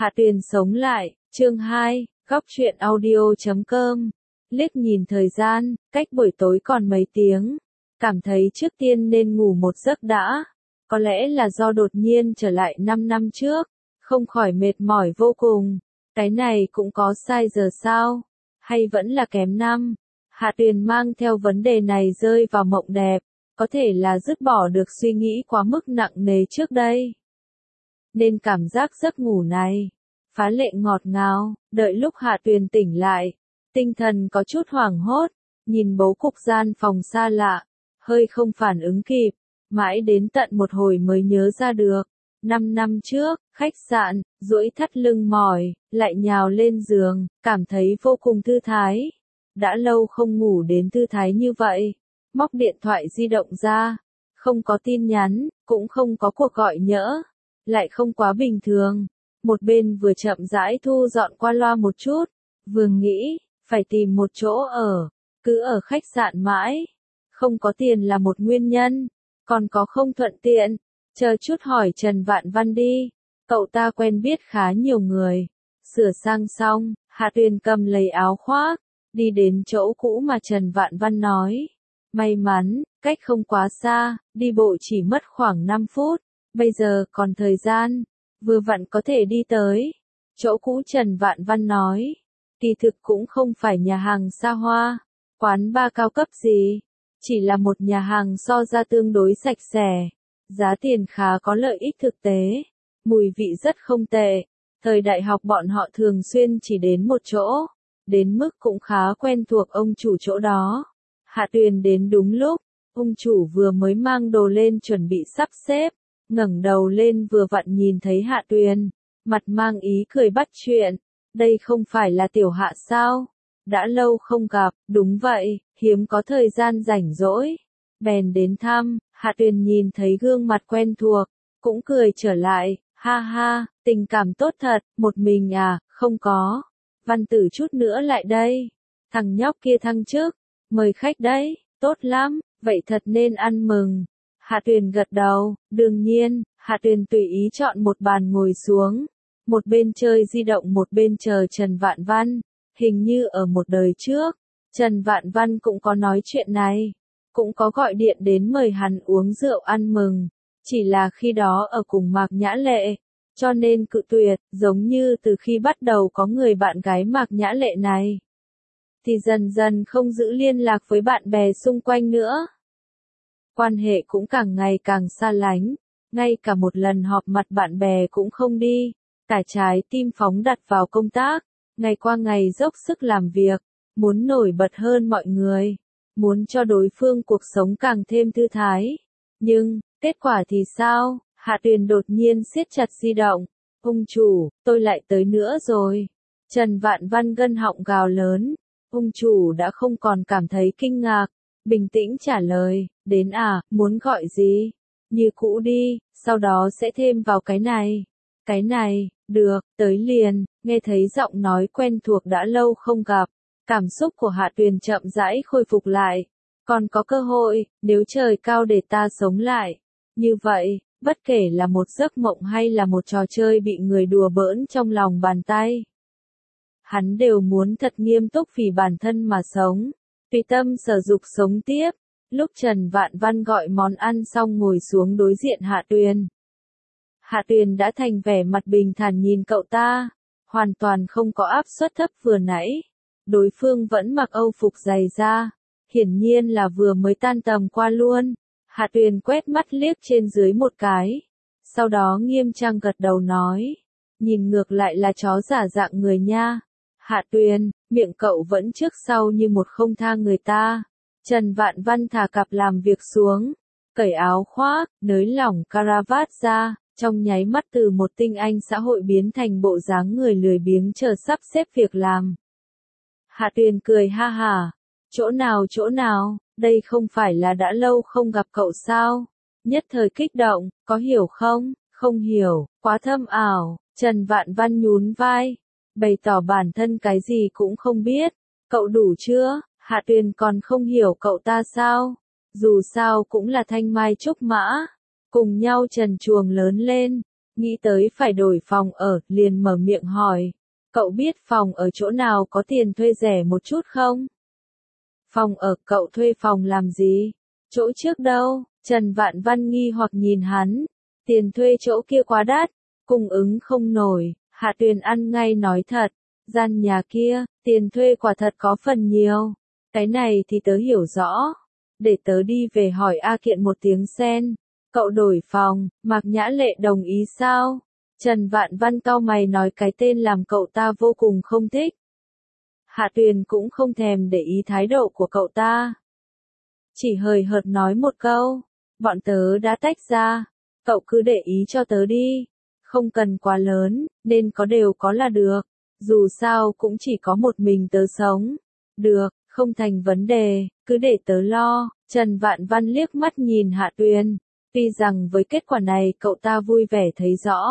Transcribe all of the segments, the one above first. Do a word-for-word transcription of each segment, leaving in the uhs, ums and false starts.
Hạ Tuyền sống lại, chương hai, góc truyện audio chấm com. Liếc nhìn thời gian, cách buổi tối còn mấy tiếng. Cảm thấy trước tiên nên ngủ một giấc đã. Có lẽ là do đột nhiên trở lại năm năm trước, không khỏi mệt mỏi vô cùng. Cái này cũng có sai giờ sao? Hay vẫn là kém năm? Hạ Tuyền mang theo vấn đề này rơi vào mộng đẹp. Có thể là dứt bỏ được suy nghĩ quá mức nặng nề trước đây. Nên cảm giác giấc ngủ này phá lệ ngọt ngào. Đợi lúc Hạ Tuyền tỉnh lại, tinh thần có chút hoảng hốt, nhìn bố cục gian phòng xa lạ, hơi không phản ứng kịp, mãi đến tận một hồi mới nhớ ra được. Năm năm trước, khách sạn, duỗi thắt lưng mỏi, lại nhào lên giường, cảm thấy vô cùng thư thái. Đã lâu không ngủ đến thư thái như vậy. Móc điện thoại di động ra, không có tin nhắn, cũng không có cuộc gọi nhỡ, lại không quá bình thường. Một bên vừa chậm rãi thu dọn qua loa một chút, vừa nghĩ, phải tìm một chỗ ở, cứ ở khách sạn mãi. Không có tiền là một nguyên nhân, còn có không thuận tiện, chờ chút hỏi Trần Vạn Văn đi, cậu ta quen biết khá nhiều người. Sửa sang xong, Hạ Tuyền cầm lấy áo khoác, đi đến chỗ cũ mà Trần Vạn Văn nói. May mắn, cách không quá xa, đi bộ chỉ mất khoảng năm phút, bây giờ còn thời gian, vừa vặn có thể đi tới. Chỗ cũ Trần Vạn Văn nói, kỳ thực cũng không phải nhà hàng xa hoa, quán bar cao cấp gì, chỉ là một nhà hàng so ra tương đối sạch sẽ, giá tiền khá có lợi ích thực tế, mùi vị rất không tệ. Thời đại học bọn họ thường xuyên chỉ đến một chỗ, đến mức cũng khá quen thuộc ông chủ chỗ đó. Hạ Tuyền đến đúng lúc, ông chủ vừa mới mang đồ lên chuẩn bị sắp xếp, ngẩng đầu lên vừa vặn nhìn thấy Hạ Tuyền, mặt mang ý cười bắt chuyện, đây không phải là Tiểu Hạ sao? Đã lâu không gặp, đúng vậy, hiếm có thời gian rảnh rỗi, bèn đến thăm. Hạ Tuyền nhìn thấy gương mặt quen thuộc, cũng cười trở lại, ha ha, tình cảm tốt thật, một mình à, không có, Văn Tử chút nữa lại đây, thằng nhóc kia thăng chức, mời khách đấy, tốt lắm, vậy thật nên ăn mừng. Hạ Tuyền gật đầu, đương nhiên. Hạ Tuyền tùy ý chọn một bàn ngồi xuống, một bên chơi di động một bên chờ Trần Vạn Văn. Hình như ở một đời trước, Trần Vạn Văn cũng có nói chuyện này, cũng có gọi điện đến mời hắn uống rượu ăn mừng, chỉ là khi đó ở cùng Mạc Nhã Lệ, cho nên cự tuyệt. Giống như từ khi bắt đầu có người bạn gái Mạc Nhã Lệ này, thì dần dần không giữ liên lạc với bạn bè xung quanh nữa. Quan hệ cũng càng ngày càng xa lánh, ngay cả một lần họp mặt bạn bè cũng không đi, cả trái tim phóng đặt vào công tác, ngày qua ngày dốc sức làm việc, muốn nổi bật hơn mọi người, muốn cho đối phương cuộc sống càng thêm thư thái. Nhưng, kết quả thì sao? Hạ Tuyền đột nhiên siết chặt di động, ông chủ, tôi lại tới nữa rồi. Trần Vạn Văn gân họng gào lớn, ông chủ đã không còn cảm thấy kinh ngạc, bình tĩnh trả lời, đến à, muốn gọi gì? Như cũ đi, sau đó sẽ thêm vào cái này. Cái này, được, tới liền. Nghe thấy giọng nói quen thuộc đã lâu không gặp, cảm xúc của Hạ Tuyền chậm rãi khôi phục lại. Còn có cơ hội, nếu trời cao để ta sống lại. Như vậy, bất kể là một giấc mộng hay là một trò chơi bị người đùa bỡn trong lòng bàn tay, hắn đều muốn thật nghiêm túc vì bản thân mà sống, tùy tâm sở dục sống tiếp. Lúc Trần Vạn Văn gọi món ăn xong ngồi xuống đối diện Hạ Tuyền. Hạ Tuyền đã thành vẻ mặt bình thản nhìn cậu ta, hoàn toàn không có áp suất thấp vừa nãy. Đối phương vẫn mặc âu phục dày da, hiển nhiên là vừa mới tan tầm qua luôn. Hạ Tuyền quét mắt liếc trên dưới một cái, sau đó nghiêm trang gật đầu nói, nhìn ngược lại là chó giả dạng người nha. Hạ Tuyền, miệng cậu vẫn trước sau như một không tha người ta. Trần Vạn Văn thả cặp làm việc xuống, cởi áo khoác, nới lỏng caravat ra, trong nháy mắt từ một tinh anh xã hội biến thành bộ dáng người lười biếng chờ sắp xếp việc làm. Hạ Tuyền cười ha hả, chỗ nào chỗ nào, đây không phải là đã lâu không gặp cậu sao? Nhất thời kích động, có hiểu không? Không hiểu, quá thâm ảo. Trần Vạn Văn nhún vai, bày tỏ bản thân cái gì cũng không biết. Cậu đủ chưa? Hạ Tuyền còn không hiểu cậu ta sao? Dù sao cũng là thanh mai trúc mã, cùng nhau trần truồng lớn lên, nghĩ tới phải đổi phòng ở, liền mở miệng hỏi. Cậu biết phòng ở chỗ nào có tiền thuê rẻ một chút không? Phòng ở, cậu thuê phòng làm gì? Chỗ trước đâu? Trần Vạn Văn nghi hoặc nhìn hắn. Tiền thuê chỗ kia quá đắt, cung ứng không nổi. Hạ Tuyền ăn ngay nói thật. Gian nhà kia, tiền thuê quả thật có phần nhiều. Cái này thì tớ hiểu rõ. Để tớ đi về hỏi A Kiện một tiếng sen. Cậu đổi phòng, Mạc Nhã Lệ đồng ý sao? Trần Vạn Văn cau mày nói cái tên làm cậu ta vô cùng không thích. Hạ Tuyền cũng không thèm để ý thái độ của cậu ta. Chỉ hời hợt nói một câu, bọn tớ đã tách ra, cậu cứ để ý cho tớ đi, không cần quá lớn, nên có đều có là được, dù sao cũng chỉ có một mình tớ sống. Được, không thành vấn đề, cứ để tớ lo. Trần Vạn Văn liếc mắt nhìn Hạ Tuyền, tuy rằng với kết quả này cậu ta vui vẻ thấy rõ.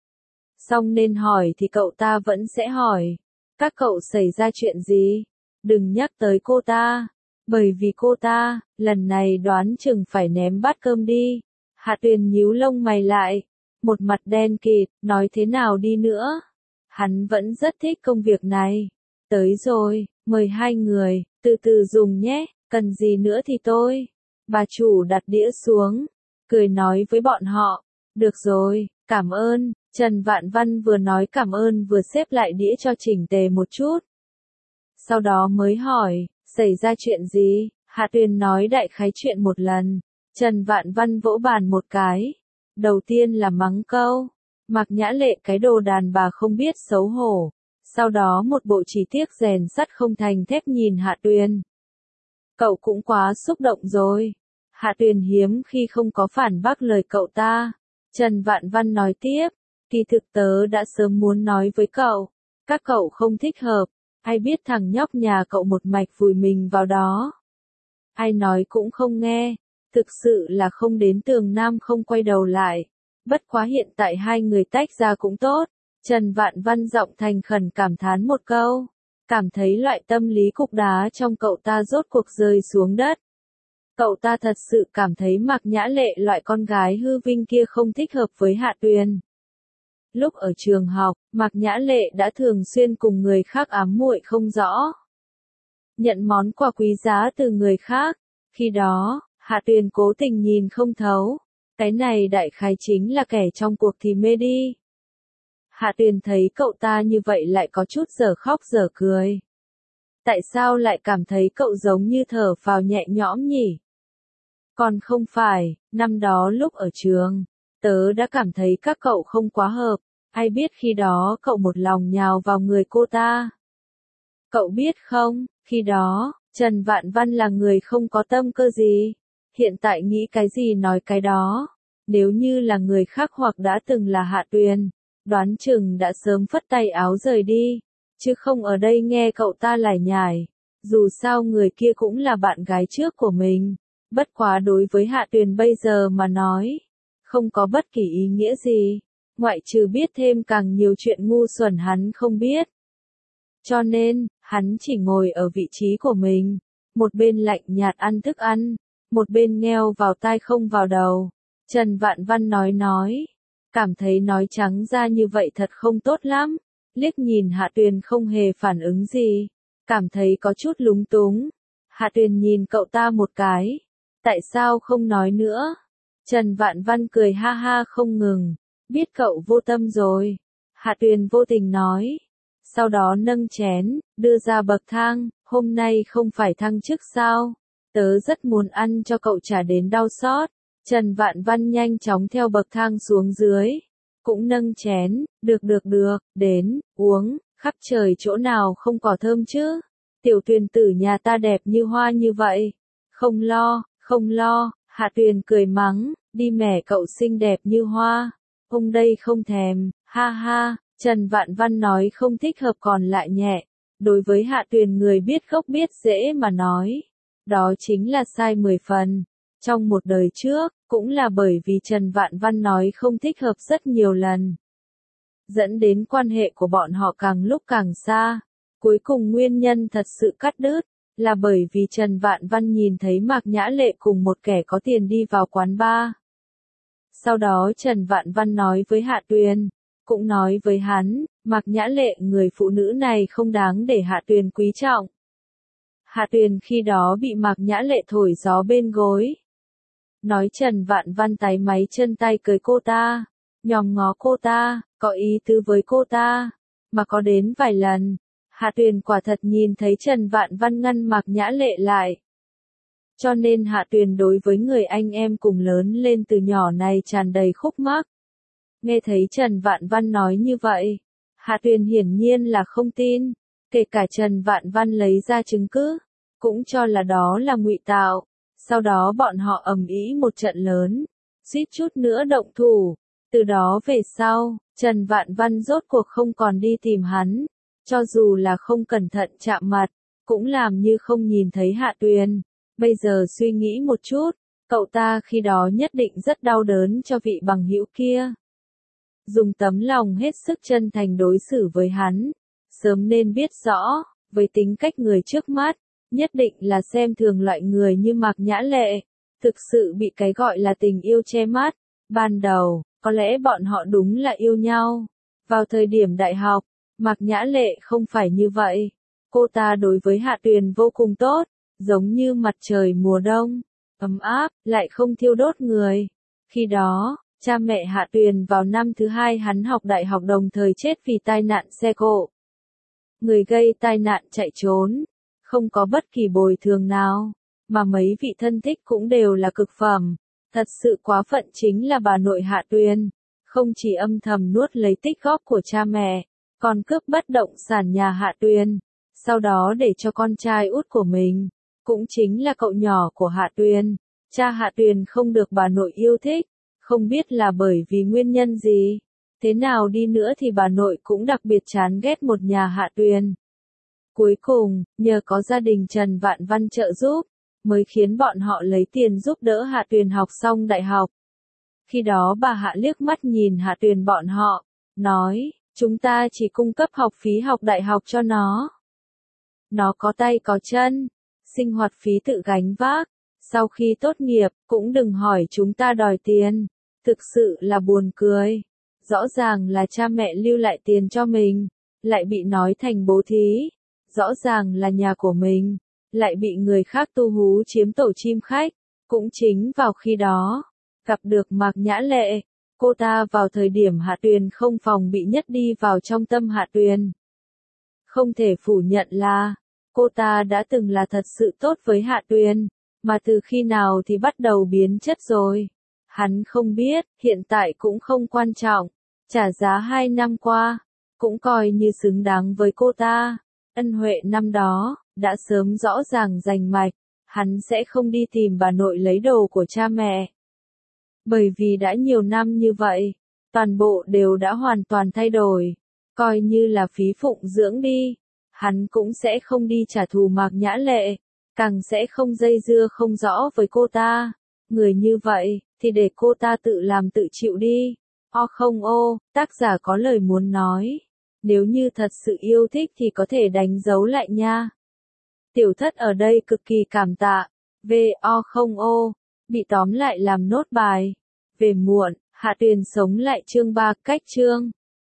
Xong nên hỏi thì cậu ta vẫn sẽ hỏi. Các cậu xảy ra chuyện gì? Đừng nhắc tới cô ta. Bởi vì cô ta, lần này đoán chừng phải ném bát cơm đi. Hạ Tuyền nhíu lông mày lại. Một mặt đen kịt, nói thế nào đi nữa. Hắn vẫn rất thích công việc này. Tới rồi, mời hai người, từ từ dùng nhé, cần gì nữa thì tôi. Bà chủ đặt đĩa xuống, cười nói với bọn họ. Được rồi, cảm ơn. Trần Vạn Văn vừa nói cảm ơn vừa xếp lại đĩa cho chỉnh tề một chút. Sau đó mới hỏi, xảy ra chuyện gì? Hạ Tuyền nói đại khái chuyện một lần. Trần Vạn Văn vỗ bàn một cái. Đầu tiên là mắng câu. Mạc Nhã Lệ cái đồ đàn bà không biết xấu hổ. Sau đó một bộ chỉ tiếc rèn sắt không thành thép nhìn Hạ Tuyền. Cậu cũng quá xúc động rồi. Hạ Tuyền hiếm khi không có phản bác lời cậu ta. Trần Vạn Văn nói tiếp. Kỳ thực tớ đã sớm muốn nói với cậu, các cậu không thích hợp, ai biết thằng nhóc nhà cậu một mạch vùi mình vào đó. Ai nói cũng không nghe, thực sự là không đến tường nam không quay đầu lại, bất quá hiện tại hai người tách ra cũng tốt. Trần Vạn Văn giọng thành khẩn cảm thán một câu, cảm thấy loại tâm lý cục đá trong cậu ta rốt cuộc rơi xuống đất. Cậu ta thật sự cảm thấy Mạc Nhã Lệ loại con gái hư vinh kia không thích hợp với Hạ Tuyền. Lúc ở trường học, Mạc Nhã Lệ đã thường xuyên cùng người khác ám muội không rõ. Nhận món quà quý giá từ người khác. Khi đó, Hạ Tuyền cố tình nhìn không thấu. Cái này đại khái chính là kẻ trong cuộc thì mê đi. Hạ Tuyền thấy cậu ta như vậy lại có chút dở khóc dở cười. Tại sao lại cảm thấy cậu giống như thở phào nhẹ nhõm nhỉ? Còn không phải, năm đó lúc ở trường, tớ đã cảm thấy các cậu không quá hợp. Ai biết khi đó cậu một lòng nhào vào người cô ta. Cậu biết không, khi đó, Trần Vạn Văn là người không có tâm cơ gì. Hiện tại nghĩ cái gì nói cái đó. Nếu như là người khác hoặc đã từng là Hạ Tuyền, đoán chừng đã sớm phất tay áo rời đi. Chứ không ở đây nghe cậu ta lải nhải. Dù sao người kia cũng là bạn gái trước của mình. Bất quá đối với Hạ Tuyền bây giờ mà nói, không có bất kỳ ý nghĩa gì. Ngoại trừ biết thêm càng nhiều chuyện ngu xuẩn hắn không biết. Cho nên, hắn chỉ ngồi ở vị trí của mình, một bên lạnh nhạt ăn thức ăn, một bên ngheo vào tai không vào đầu. Trần Vạn Văn nói nói, cảm thấy nói trắng ra như vậy thật không tốt lắm. Liếc nhìn Hạ Tuyền không hề phản ứng gì, cảm thấy có chút lúng túng. Hạ Tuyền nhìn cậu ta một cái, tại sao không nói nữa? Trần Vạn Văn cười ha ha không ngừng. Biết cậu vô tâm rồi. Hạ Tuyền vô tình nói. Sau đó nâng chén, đưa ra bậc thang. Hôm nay không phải thăng chức sao? Tớ rất muốn ăn cho cậu trả đến đau xót. Trần Vạn Văn nhanh chóng theo bậc thang xuống dưới. Cũng nâng chén. Được được được, đến, uống. Khắp trời chỗ nào không cỏ thơm chứ? Tiểu Tuyền tử nhà ta đẹp như hoa như vậy. Không lo, không lo. Hạ Tuyền cười mắng. Đi mẹ cậu xinh đẹp như hoa. Ông đây không thèm, ha ha. Trần Vạn Văn nói không thích hợp còn lại nhẹ. Đối với Hạ Tuyền người biết gốc biết rễ mà nói. Đó chính là sai mười phần. Trong một đời trước, cũng là bởi vì Trần Vạn Văn nói không thích hợp rất nhiều lần. Dẫn đến quan hệ của bọn họ càng lúc càng xa. Cuối cùng nguyên nhân thật sự cắt đứt, là bởi vì Trần Vạn Văn nhìn thấy Mạc Nhã Lệ cùng một kẻ có tiền đi vào quán bar. Sau đó Trần Vạn Văn nói với Hạ Tuyền, cũng nói với hắn, Mạc Nhã Lệ người phụ nữ này không đáng để Hạ Tuyền quý trọng. Hạ Tuyền khi đó bị Mạc Nhã Lệ thổi gió bên gối. Nói Trần Vạn Văn táy máy chân tay cưới cô ta, nhòm ngó cô ta, có ý tứ với cô ta, mà có đến vài lần. Hạ Tuyền quả thật nhìn thấy Trần Vạn Văn ngăn Mạc Nhã Lệ lại. Cho nên Hạ Tuyền đối với người anh em cùng lớn lên từ nhỏ này tràn đầy khúc mắc. Nghe thấy Trần Vạn Văn nói như vậy, Hạ Tuyền hiển nhiên là không tin, kể cả Trần Vạn Văn lấy ra chứng cứ, cũng cho là đó là ngụy tạo. Sau đó bọn họ ầm ĩ một trận lớn, suýt chút nữa động thủ. Từ đó về sau, Trần Vạn Văn rốt cuộc không còn đi tìm hắn, cho dù là không cẩn thận chạm mặt, cũng làm như không nhìn thấy Hạ Tuyền. Bây giờ suy nghĩ một chút, cậu ta khi đó nhất định rất đau đớn cho vị bằng hữu kia. Dùng tấm lòng hết sức chân thành đối xử với hắn, sớm nên biết rõ, với tính cách người trước mắt, nhất định là xem thường loại người như Mạc Nhã Lệ, thực sự bị cái gọi là tình yêu che mắt. Ban đầu, có lẽ bọn họ đúng là yêu nhau. Vào thời điểm đại học, Mạc Nhã Lệ không phải như vậy. Cô ta đối với Hạ Tuyền vô cùng tốt, giống như mặt trời mùa đông, ấm áp, lại không thiêu đốt người. Khi đó, cha mẹ Hạ Tuyền vào năm thứ hai hắn học đại học đồng thời chết vì tai nạn xe cộ. Người gây tai nạn chạy trốn, không có bất kỳ bồi thường nào, mà mấy vị thân thích cũng đều là cực phẩm. Thật sự quá phận chính là bà nội Hạ Tuyền, không chỉ âm thầm nuốt lấy tích góp của cha mẹ, còn cướp bất động sản nhà Hạ Tuyền, sau đó để cho con trai út của mình, cũng chính là cậu nhỏ của Hạ Tuyền. Cha Hạ Tuyền không được bà nội yêu thích, không biết là bởi vì nguyên nhân gì. Thế nào đi nữa thì bà nội cũng đặc biệt chán ghét một nhà Hạ Tuyền. Cuối cùng, nhờ có gia đình Trần Vạn Văn trợ giúp, mới khiến bọn họ lấy tiền giúp đỡ Hạ Tuyền học xong đại học. Khi đó bà Hạ liếc mắt nhìn Hạ Tuyền bọn họ, nói, chúng ta chỉ cung cấp học phí học đại học cho nó. Nó có tay có chân, sinh hoạt phí tự gánh vác, sau khi tốt nghiệp, cũng đừng hỏi chúng ta đòi tiền. Thực sự là buồn cười. Rõ ràng là cha mẹ lưu lại tiền cho mình, lại bị nói thành bố thí. Rõ ràng là nhà của mình, lại bị người khác tu hú chiếm tổ chim khách. Cũng chính vào khi đó, gặp được Mạc Nhã Lệ, cô ta vào thời điểm Hạ Tuyền không phòng bị nhất đi vào trong tâm Hạ Tuyền. Không thể phủ nhận là, cô ta đã từng là thật sự tốt với Hạ Tuyền, mà từ khi nào thì bắt đầu biến chất rồi. Hắn không biết, hiện tại cũng không quan trọng, trả giá hai năm qua, cũng coi như xứng đáng với cô ta. Ân huệ năm đó, đã sớm rõ ràng rành mạch, hắn sẽ không đi tìm bà nội lấy đồ của cha mẹ. Bởi vì đã nhiều năm như vậy, toàn bộ đều đã hoàn toàn thay đổi, coi như là phí phụng dưỡng đi. Hắn cũng sẽ không đi trả thù Mạc Nhã Lệ, càng sẽ không dây dưa không rõ với cô ta. Người như vậy, thì để cô ta tự làm tự chịu đi. O không ô, tác giả có lời muốn nói. Nếu như thật sự yêu thích thì có thể đánh dấu lại nha. Tiểu thất ở đây cực kỳ cảm tạ. Về O không ô, bị tóm lại làm nốt bài. Về muộn, Hạ Tuyền sống lại chương ba cách chương.